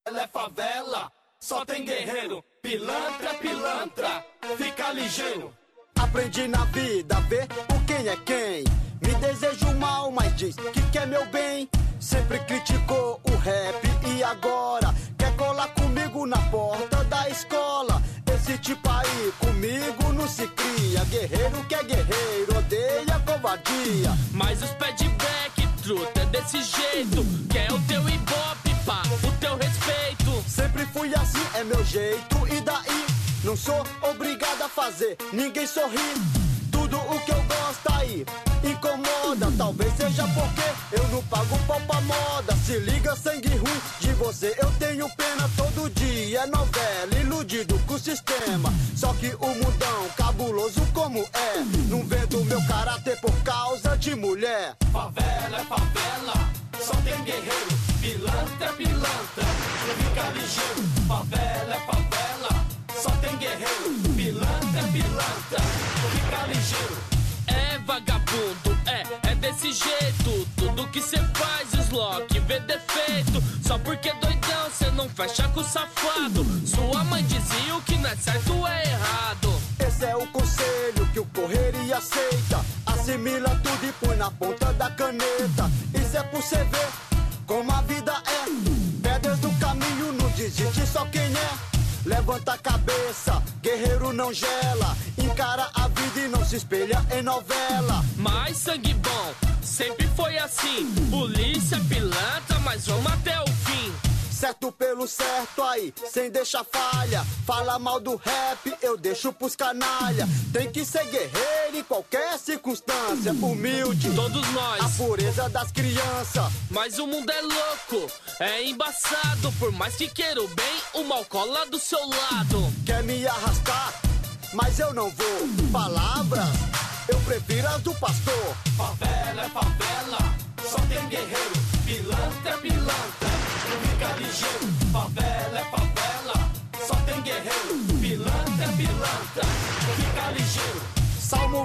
é favela, só tem guerreiro. Pilantra é pilantra, fica ligeiro. Aprendi na vida a ver o quem é quem. Me desejo mal, mas diz que quer meu bem. Sempre criticou o rap e agora quer colar comigo na porta da escola. Esse tipo aí comigo não se cria. Guerreiro que é guerreiro, odeia covardia. Mas os pé de black, truta, é desse jeito. Quer o teu ibope, pá, o teu respeito. Sempre fui assim, é meu jeito, e daí? Não sou obrigado a fazer ninguém sorrir. Tudo o que eu gosto aí incomoda. Talvez seja porque eu não pago pau pra moda. Se liga, sangue ruim, de você eu tenho pena. Todo dia é novela, iludido com o sistema. Só que o mundão, cabuloso como é, não vendo meu caráter por causa de mulher. Favela é favela, só tem guerreiro. Pilantra é pilantra, fica ligeiro. Favela é favela, só tem guerreiro. Pilantra é pilantra, fica ligeiro. É vagabundo, é desse jeito. Tudo que cê faz, Slock, vê defeito. Só porque doidão, cê não fecha com o safado. Sua mãe dizia o que não é certo é errado. Esse é o conselho que o correria aceita. Assimila tudo e põe na ponta da caneta. Isso é por cê ver como a vida é. Pedras do caminho, não desiste só quem é. Levanta a cabeça, guerreiro não gela. Encara a vida e não se espelha em novela. Mas sangue bom, sempre foi assim. Polícia, pilantra, mas vamos até o fim. Certo pelo certo aí, sem deixar falha. Fala mal do rap, eu deixo pros canalha. Tem que ser guerreiro em qualquer circunstância. Humilde, todos nós, a pureza das crianças. Mas o mundo é louco, é embaçado. Por mais que queira o bem, o mal cola do seu lado. Quer me arrastar, mas eu não vou. Palavras, eu prefiro as do pastor. Favela é favela, só tem guerreiro. Pilantra é pilantra, fica ligeiro. Favela é favela, só tem guerreiro. Pilantra é pilantra, fica ligeiro. Salmo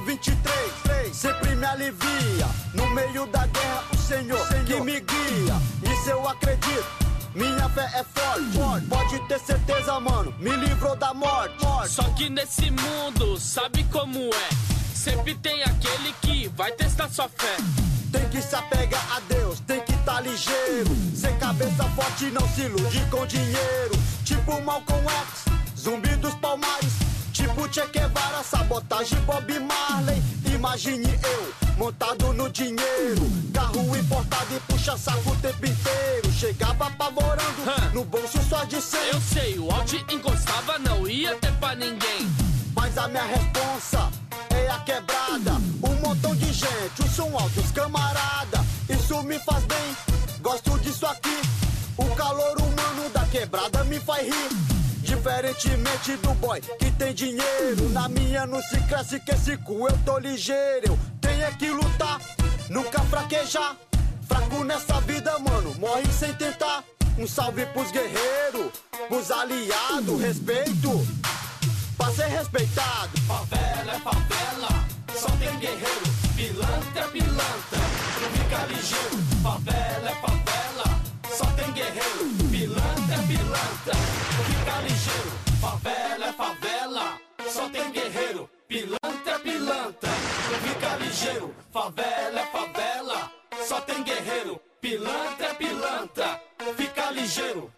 23, sempre me alivia. No meio da guerra, o Senhor que me guia. Nisso eu acredito, minha fé é forte. Pode ter certeza, mano, me livrou da morte. Só que nesse mundo, sabe como é? Sempre tem aquele que vai testar sua fé. Tem que se apegar a Deus, tem que tá ligeiro. Sem cabeça forte, não se ilude com dinheiro. Tipo Malcolm X, Zumbi dos Palmares. Tipo Che Guevara, sabotagem Bob Marley. Imagine eu, montado no dinheiro. Carro importado e puxa saco o tempo inteiro. Chegava apavorando, no bolso só de 100. Eu sei, o Audi encostava, não ia ter pra ninguém. Mas a minha responsa é a quebrada. Um montão de gente, o som alto, os camarada. Isso me faz bem, gosto disso aqui. O calor humano da quebrada me faz rir. Diferentemente do boy que tem dinheiro. Na minha não se cresce que esse cu eu tô ligeiro. Eu tenho que lutar, nunca fraquejar. Fraco nessa vida, mano, morre sem tentar. Um salve pros guerreiros, pros aliados, respeito pra ser respeitado. Favela é favela, só tem guerreiro. Pilantra é pilantra, fica ligeiro. Favela é favela, só tem guerreiro. Pilantra é pilantra, fica ligeiro. Favela é favela, só tem guerreiro. Pilantra é pilantra, fica ligeiro. Favela é favela, só tem guerreiro. Pilantra é pilantra, fica ligeiro.